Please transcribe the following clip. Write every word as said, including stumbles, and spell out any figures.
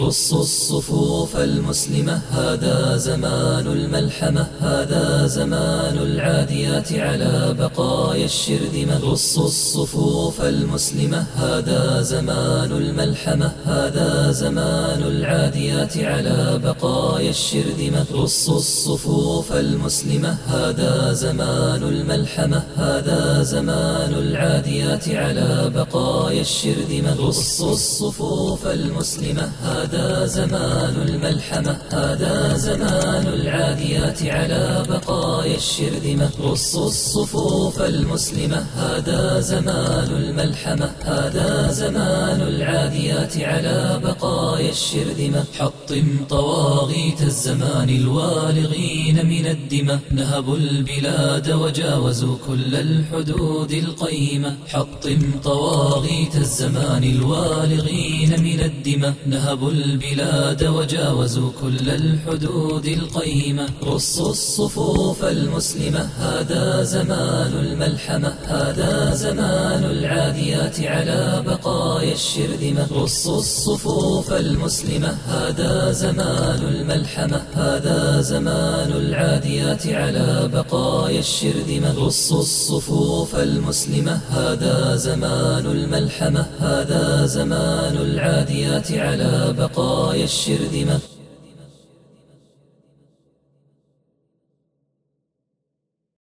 رصوا الصفوف المسلمة هذا زمان الملحمة، هذا زمان العاديات على بقايا الشرذمة. رصوا الصفوف المسلمة هذا زمان الملحمة، هذا زمان العاديات على بقايا الشرذمة. رصوا الصفوف المسلمة هذا زمان الملحمة، هذا زمان العاديات على بقايا الشرذمة. رصوا الصفوف المسلمة هذا زمان الملحمة، هذا زمان العاديات على بقايا الشرذمة. رصوا الصفوف المسلمة هذا زمان الملحمة، هذا زمان العاديات على بقايا الشرذمة. حطم طواغيت الزمان الوالغين من الدماء، نهبوا البلاد وجاوزوا كل الحدود القيمة. حطم طواغيت الزمان الوالغين من الدماء، نهبوا البلاد وجاوزوا كل الحدود القيمة. رصوا الصفوف المسلمة هذا زمان الملحمة، هذا زمان العاديات على بقايا الشرذمة. رصوا الصفوف المسلمة هذا زمان الملحمة، هذا زمان العاديات على بقايا الشرذمة. رصوا الصفوف المسلمة هذا زمان الملحمة، هذا زمان العاديات على بقايا الشرذمة.